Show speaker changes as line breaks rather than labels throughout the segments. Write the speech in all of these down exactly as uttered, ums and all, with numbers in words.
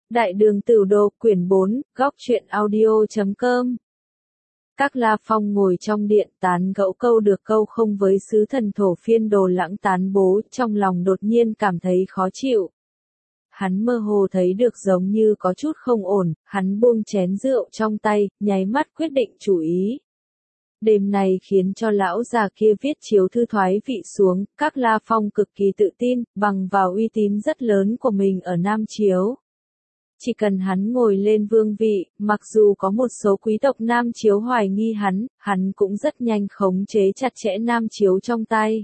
Đại đường Tửu Đồ, quyển bốn, góc truyện audio chấm com. Các La Phong ngồi trong điện tán gẫu câu được câu không với sứ thần thổ phiên Đồ Lãng tán bố, trong lòng đột nhiên cảm thấy khó chịu. Hắn mơ hồ thấy được giống như có chút không ổn, hắn buông chén rượu trong tay, nháy mắt quyết định chủ ý. Đêm này khiến cho lão già kia viết chiếu thư thoái vị xuống, các La Phong cực kỳ tự tin, bằng vào uy tín rất lớn của mình ở Nam Chiếu. Chỉ cần hắn ngồi lên vương vị, mặc dù có một số quý tộc Nam Chiếu hoài nghi hắn, hắn cũng rất nhanh khống chế chặt chẽ Nam Chiếu trong tay.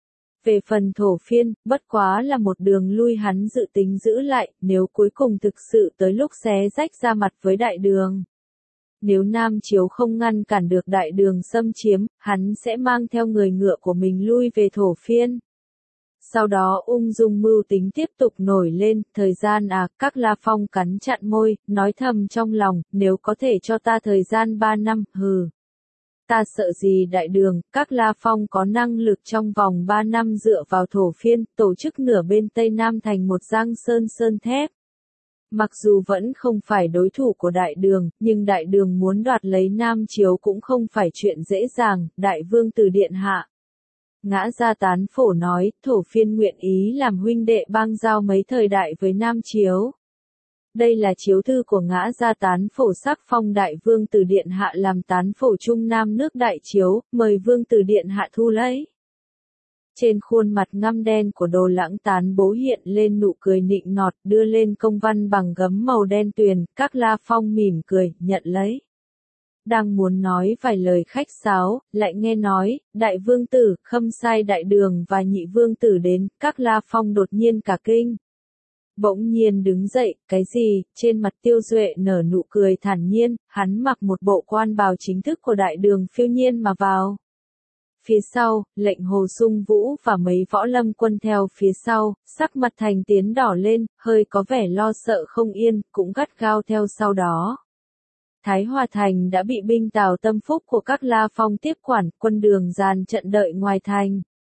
Về phần thổ phiên, bất quá là một đường lui hắn dự tính giữ lại, nếu cuối cùng thực sự tới lúc xé rách ra mặt với đại đường. Nếu Nam Chiếu không ngăn cản được đại đường xâm chiếm, hắn sẽ mang theo người ngựa của mình lui về thổ phiên. Sau đó ung dung mưu tính tiếp tục nổi lên, thời gian à, các La Phong cắn chặn môi, nói thầm trong lòng, nếu có thể cho ta thời gian ba năm, hừ. Ta sợ gì đại đường, các La Phong có năng lực trong vòng ba năm dựa vào thổ phiên, tổ chức nửa bên Tây Nam thành một giang sơn sơn thép. Mặc dù vẫn không phải đối thủ của đại đường, nhưng đại đường muốn đoạt lấy Nam Chiếu cũng không phải chuyện dễ dàng, đại vương tử điện hạ. Ngã Gia Tán Phổ nói, thổ phiên nguyện ý làm huynh đệ bang giao mấy thời đại với Nam Chiếu. Đây là chiếu thư của Ngã Gia Tán Phổ sắc phong đại vương tử điện hạ làm tán phổ trung nam nước đại chiếu, mời vương tử điện hạ thu lấy. Trên khuôn mặt ngăm đen của Đồ Lãng tán bố hiện lên nụ cười nịnh nọt, đưa lên công văn bằng gấm màu đen tuyền, các La Phong mỉm cười, nhận lấy. Đang muốn nói vài lời khách sáo, lại nghe nói, đại vương tử, Khâm Sai đại đường và nhị vương tử đến, các La Phong đột nhiên cả kinh. Bỗng nhiên đứng dậy, cái gì, trên mặt Tiêu Duệ nở nụ cười thản nhiên, hắn mặc một bộ quan bào chính thức của đại đường phiêu nhiên mà vào. Phía sau, lệnh Hồ Sung Vũ và mấy võ lâm quân theo phía sau, sắc mặt Thành Tiến đỏ lên, hơi có vẻ lo sợ không yên, cũng gắt gao theo sau đó. Thái Hòa Thành đã bị binh Tào Tâm Phúc của các La Phong tiếp quản, quân đường dàn trận đợi ngoài thành.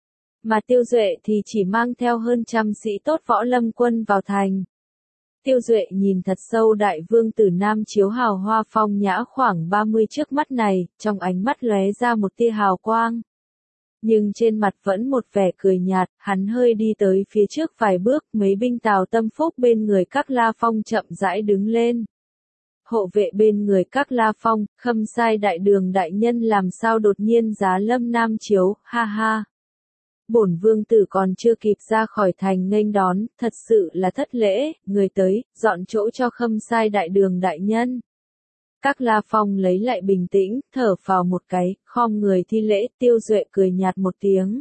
Mà Tiêu Duệ thì chỉ mang theo hơn trăm sĩ tốt võ lâm quân vào thành. Tiêu Duệ nhìn thật sâu đại vương tử Nam Chiếu hào hoa phong nhã khoảng ba mươi trước mắt này, trong ánh mắt lóe ra một tia hào quang. Nhưng trên mặt vẫn một vẻ cười nhạt, hắn hơi đi tới phía trước vài bước, mấy binh Tào Tâm Phúc bên người các La Phong chậm rãi đứng lên. Hộ vệ bên người các La Phong, Khâm Sai đại đường đại nhân làm sao đột nhiên giá lâm Nam Chiếu, ha ha. Bổn vương tử còn chưa kịp ra khỏi thành nghênh đón, thật sự là thất lễ, người tới, dọn chỗ cho Khâm Sai đại đường đại nhân. Các La Phong lấy lại bình tĩnh, thở phào một cái, khom người thi lễ, Tiêu Duệ cười nhạt một tiếng.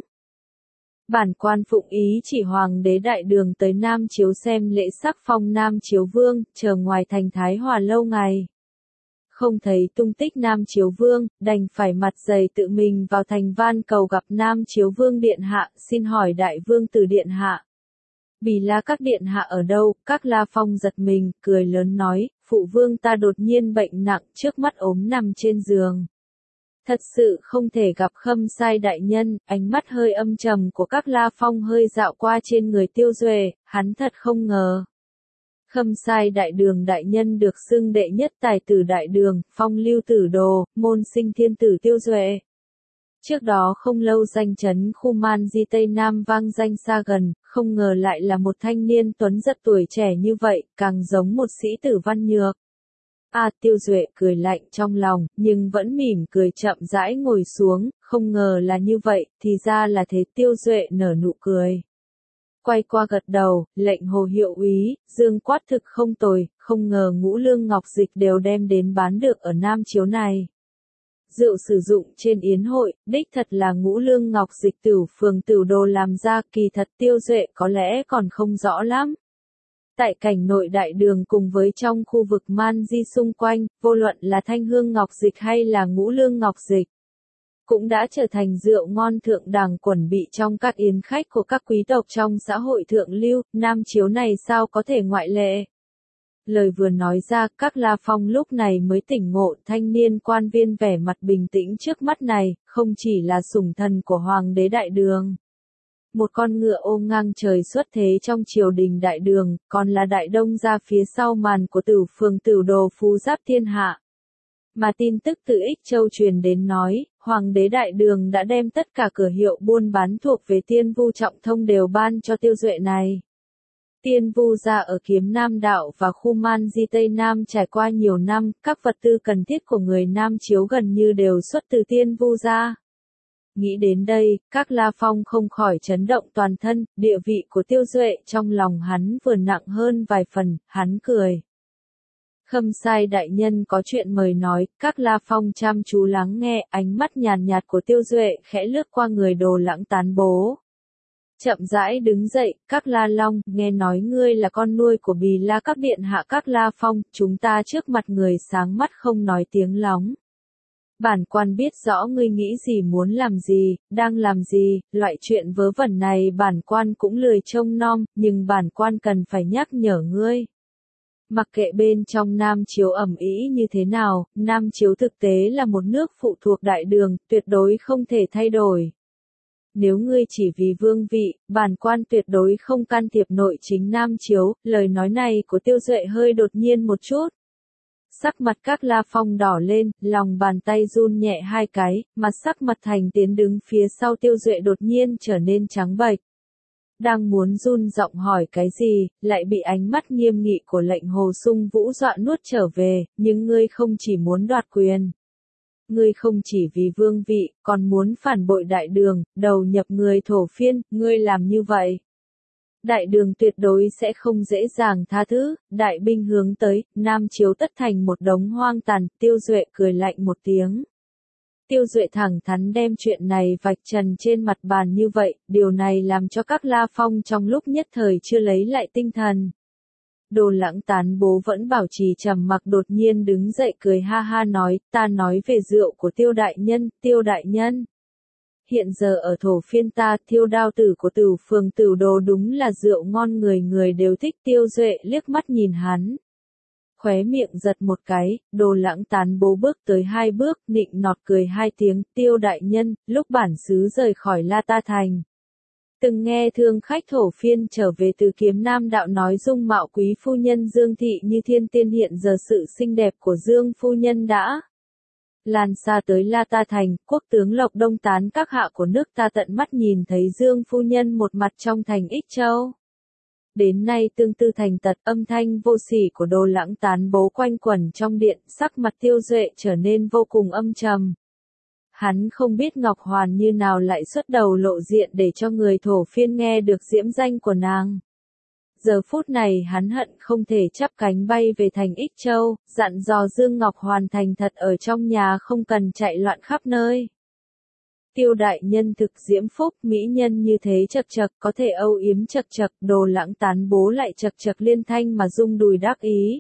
Bản quan phụng ý chỉ hoàng đế đại đường tới Nam Chiếu xem lễ sắc phong Nam Chiếu vương, chờ ngoài thành Thái Hòa lâu ngày. Không thấy tung tích Nam Chiếu vương, đành phải mặt dày tự mình vào thành van cầu gặp Nam Chiếu vương điện hạ, xin hỏi đại vương tử điện hạ. Bì La các điện hạ ở đâu, các La Phong giật mình, cười lớn nói, phụ vương ta đột nhiên bệnh nặng, trước mắt ốm nằm trên giường. Thật sự không thể gặp Khâm Sai đại nhân, ánh mắt hơi âm trầm của các La Phong hơi dạo qua trên người Tiêu Duệ, hắn thật không ngờ. Khâm Sai đại đường đại nhân được xưng đệ nhất tài tử đại đường, phong lưu tử đồ, môn sinh thiên tử Tiêu Duệ. Trước đó không lâu danh chấn khu Man Di Tây Nam vang danh xa gần, không ngờ lại là một thanh niên tuấn rất tuổi trẻ như vậy, càng giống một sĩ tử văn nhược. À, Tiêu Duệ cười lạnh trong lòng, nhưng vẫn mỉm cười chậm rãi ngồi xuống, không ngờ là như vậy, thì ra là thế. Tiêu Duệ nở nụ cười. Quay qua gật đầu, lệnh Hồ hiệu úy, Dương quát thực không tồi, không ngờ ngũ lương ngọc dịch đều đem đến bán được ở Nam Chiếu này. Rượu sử dụng trên yến hội, đích thật là ngũ lương ngọc dịch Tửu Phường Tửu Đồ làm ra, kỳ thật Tiêu Duệ có lẽ còn không rõ lắm. Tại cảnh nội đại đường cùng với trong khu vực Man Di xung quanh, vô luận là thanh hương ngọc dịch hay là ngũ lương ngọc dịch, cũng đã trở thành rượu ngon thượng đẳng quẩn bị trong các yến khách của các quý tộc trong xã hội thượng lưu, Nam Chiếu này sao có thể ngoại lệ. Lời vừa nói ra, các La Phong lúc này mới tỉnh ngộ, thanh niên quan viên vẻ mặt bình tĩnh trước mắt này, không chỉ là sủng thần của Hoàng đế đại đường, Một con ngựa ô ngang trời xuất thế trong triều đình đại đường, còn là đại đông gia phía sau màn của Tửu Phường Tửu Đồ phú giáp thiên hạ. Mà tin tức từ Ích Châu truyền đến nói, Hoàng đế đại đường đã đem tất cả cửa hiệu buôn bán thuộc về Tiên Vu Trọng Thông đều ban cho Tiêu Duệ này. Tiên Vu gia ở Kiếm Nam Đạo và khu Man Di Tây Nam trải qua nhiều năm, các vật tư cần thiết của người Nam Chiếu gần như đều xuất từ Tiên Vu gia. Nghĩ đến đây, các La Phong không khỏi chấn động toàn thân, địa vị của Tiêu Duệ trong lòng hắn vừa nặng hơn vài phần, hắn cười. Khâm Sai đại nhân có chuyện mời nói, các La Phong chăm chú lắng nghe, ánh mắt nhàn nhạt của Tiêu Duệ khẽ lướt qua người Đồ Lãng tán bố. Chậm rãi đứng dậy, các La Long, nghe nói ngươi là con nuôi của Bì La các điện hạ các La Phong, chúng ta trước mặt người sáng mắt không nói tiếng lóng. Bản quan biết rõ ngươi nghĩ gì muốn làm gì, đang làm gì, loại chuyện vớ vẩn này bản quan cũng lười trông nom, nhưng bản quan cần phải nhắc nhở ngươi. Mặc kệ bên trong Nam Chiếu ẩm ý như thế nào, Nam Chiếu thực tế là một nước phụ thuộc đại đường, tuyệt đối không thể thay đổi. Nếu ngươi chỉ vì vương vị, bản quan tuyệt đối không can thiệp nội chính Nam Chiếu, lời nói này của Tiêu Duệ hơi đột nhiên một chút. Sắc mặt các La Phong đỏ lên, lòng bàn tay run nhẹ hai cái, mặt sắc mặt thành tiến đứng phía sau Tiêu Duệ đột nhiên trở nên trắng bệch. Đang muốn run giọng hỏi cái gì, lại bị ánh mắt nghiêm nghị của lệnh Hồ Sung Vũ dọa nuốt trở về, nhưng ngươi không chỉ muốn đoạt quyền. Ngươi không chỉ vì vương vị, còn muốn phản bội đại đường, đầu nhập người thổ phiên, ngươi làm như vậy. Đại đường tuyệt đối sẽ không dễ dàng tha thứ, đại binh hướng tới, Nam Chiếu tất thành một đống hoang tàn, Tiêu Duệ cười lạnh một tiếng. Tiêu Duệ thẳng thắn đem chuyện này vạch trần trên mặt bàn như vậy, điều này làm cho các La Phong trong lúc nhất thời chưa lấy lại tinh thần. Đồ Lãng tán bố vẫn bảo trì trầm mặc đột nhiên đứng dậy cười ha ha nói, ta nói về rượu của Tiêu đại nhân, Tiêu đại nhân. Hiện giờ ở thổ phiên ta, Thiêu Đao Tử của Tửu Phường Tửu Đồ đúng là rượu ngon người người đều thích. Tiêu Duệ liếc mắt nhìn hắn. Khóe miệng giật một cái, Đồ Lãng tán bố bước tới hai bước, nịnh nọt cười hai tiếng, Tiêu đại nhân, lúc bản xứ rời khỏi La Ta Thành. Từng nghe thương khách thổ phiên trở về từ Kiếm Nam Đạo nói dung mạo quý phu nhân Dương Thị như thiên tiên, hiện giờ sự xinh đẹp của Dương phu nhân đã lan xa tới La Ta Thành, quốc tướng Lộc Đông tán các hạ của nước ta tận mắt nhìn thấy Dương phu nhân một mặt trong thành Ích Châu. Đến nay tương tư thành tật, âm thanh vô sỉ của Đồ Lãng tán bố quanh quẩn trong điện, sắc mặt Tiêu Duệ trở nên vô cùng âm trầm. Hắn không biết Ngọc Hoàn như nào lại xuất đầu lộ diện để cho người thổ phiên nghe được diễm danh của nàng. Giờ phút này hắn hận không thể chắp cánh bay về thành Ích Châu, dặn dò Dương Ngọc Hoàn thành thật ở trong nhà không cần chạy loạn khắp nơi. Tiêu đại nhân thực diễm phúc, mỹ nhân như thế chật chật có thể âu yếm chật chật, Đồ Lãng tán bố lại chật chật liên thanh mà rung đùi đắc ý.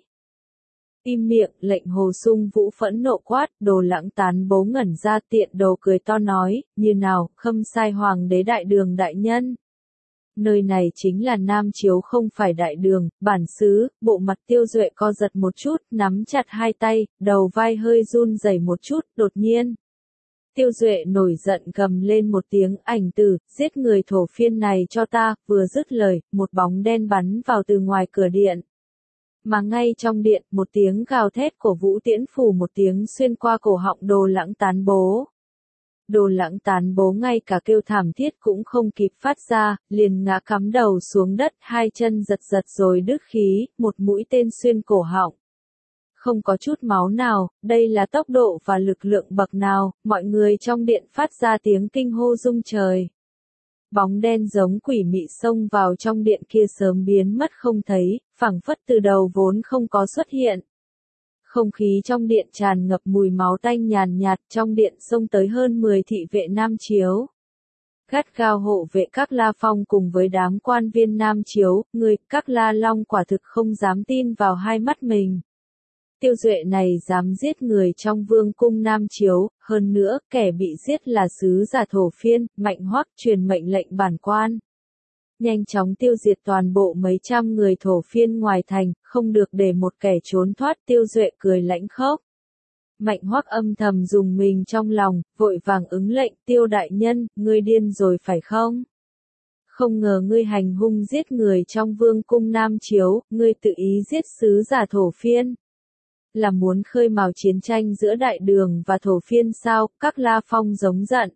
Im miệng, lệnh Hồ Sung Vũ phẫn nộ quát, Đồ Lãng tán bố ngẩn ra tiện đồ cười to nói, như nào, Khâm Sai Hoàng đế đại đường đại nhân. Nơi này chính là Nam Chiếu không phải đại đường, bản xứ, bộ mặt Tiêu Duệ co giật một chút, nắm chặt hai tay, đầu vai hơi run rẩy một chút, đột nhiên. Tiêu Duệ nổi giận gầm lên một tiếng, ảnh tử, giết người thổ phiên này cho ta, vừa dứt lời, một bóng đen bắn vào từ ngoài cửa điện. Mà ngay trong điện, một tiếng gào thét của Vũ Tiễn phủ một tiếng xuyên qua cổ họng Đồ Lãng tán bố. Đồ Lãng tán bố ngay cả kêu thảm thiết cũng không kịp phát ra, liền ngã cắm đầu xuống đất, hai chân giật giật rồi đứt khí, một mũi tên xuyên cổ họng. Không có chút máu nào, đây là tốc độ và lực lượng bậc nào, mọi người trong điện phát ra tiếng kinh hô rung trời. Bóng đen giống quỷ mị xông vào trong điện kia sớm biến mất không thấy, phảng phất từ đầu vốn không có xuất hiện. Không khí trong điện tràn ngập mùi máu tanh nhàn nhạt, trong điện xông tới hơn mười thị vệ Nam Chiếu. Gắt gao hộ vệ các La Phong cùng với đám quan viên Nam Chiếu, người, các La Long quả thực không dám tin vào hai mắt mình. Tiêu Duệ này dám giết người trong vương cung Nam Chiếu, hơn nữa, kẻ bị giết là sứ giả thổ phiên, Mạnh Hoắc truyền mệnh lệnh bản quan. Nhanh chóng tiêu diệt toàn bộ mấy trăm người thổ phiên ngoài thành, không được để một kẻ trốn thoát. Tiêu Duệ cười lãnh khốc. Mạnh Hoắc âm thầm dùng mình trong lòng, vội vàng ứng lệnh, Tiêu đại nhân, ngươi điên rồi phải không? Không ngờ ngươi hành hung giết người trong vương cung Nam Chiếu, ngươi tự ý giết sứ giả Thổ Phiên. Là muốn khơi mào chiến tranh giữa Đại Đường và Thổ Phiên sao? Các La Phong giống giận.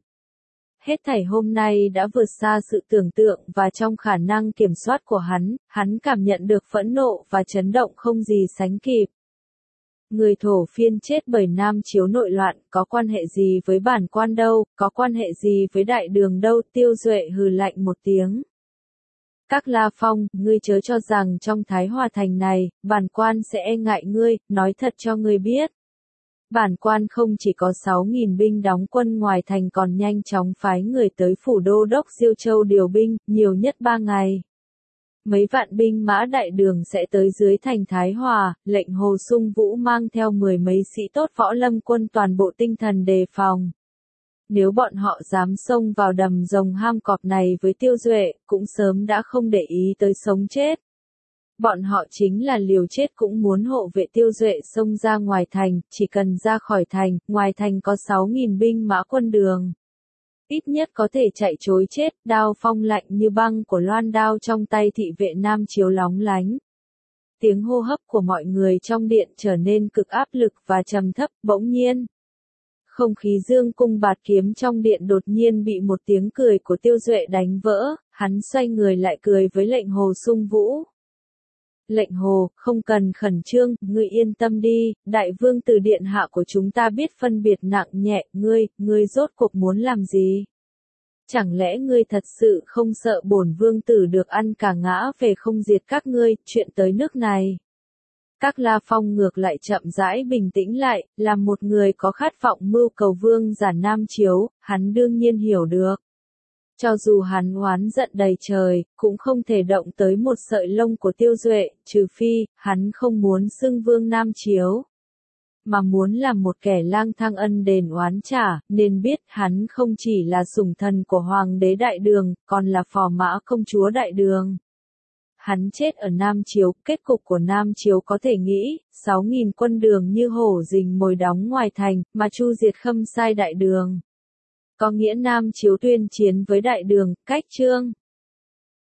Hết thảy hôm nay đã vượt xa sự tưởng tượng và trong khả năng kiểm soát của hắn, hắn cảm nhận được phẫn nộ và chấn động không gì sánh kịp. Người Thổ Phiên chết bởi Nam Chiếu nội loạn, có quan hệ gì với bản quan đâu, có quan hệ gì với Đại Đường đâu, Tiêu Duệ hừ lạnh một tiếng. Các La Phong, ngươi chớ cho rằng trong Thái Hòa Thành này, bản quan sẽ e ngại ngươi, nói thật cho ngươi biết. Bản quan không chỉ có sáu nghìn binh đóng quân ngoài thành còn nhanh chóng phái người tới phủ đô đốc Diêu Châu điều binh, nhiều nhất ba ngày. Mấy vạn binh mã Đại Đường sẽ tới dưới thành Thái Hòa, lệnh Hồ Sung Vũ mang theo mười mấy sĩ tốt võ lâm quân toàn bộ tinh thần đề phòng. Nếu bọn họ dám xông vào đầm rồng ham cọp này với Tiêu Duệ, cũng sớm đã không để ý tới sống chết. Bọn họ chính là liều chết cũng muốn hộ vệ Tiêu Duệ xông ra ngoài thành, chỉ cần ra khỏi thành, ngoài thành có sáu nghìn binh mã quân Đường. Ít nhất có thể chạy trối chết, đao phong lạnh như băng của loan đao trong tay thị vệ Nam Chiếu lóng lánh. Tiếng hô hấp của mọi người trong điện trở nên cực áp lực và trầm thấp, bỗng nhiên. Không khí dương cung bạt kiếm trong điện đột nhiên bị một tiếng cười của Tiêu Duệ đánh vỡ, hắn xoay người lại cười với lệnh Hồ Sung Vũ. Lệnh Hồ, không cần khẩn trương, ngươi yên tâm đi, đại vương tử điện hạ của chúng ta biết phân biệt nặng nhẹ, ngươi, ngươi rốt cuộc muốn làm gì? Chẳng lẽ ngươi thật sự không sợ bổn vương tử được ăn cả ngã về không diệt các ngươi, chuyện tới nước này? Các La Phong ngược lại chậm rãi bình tĩnh lại, là một người có khát vọng mưu cầu vương giả Nam Chiếu, hắn đương nhiên hiểu được. Cho dù hắn oán giận đầy trời, cũng không thể động tới một sợi lông của Tiêu Duệ, trừ phi, hắn không muốn xưng vương Nam Chiếu. Mà muốn làm một kẻ lang thang ân đền oán trả, nên biết hắn không chỉ là sủng thần của Hoàng đế Đại Đường, còn là phò mã công chúa Đại Đường. Hắn chết ở Nam Chiếu, kết cục của Nam Chiếu có thể nghĩ, sáu nghìn quân Đường như hổ rình mồi đóng ngoài thành, mà chu diệt khâm sai Đại Đường. Có nghĩa Nam Chiếu tuyên chiến với Đại Đường, cách chương.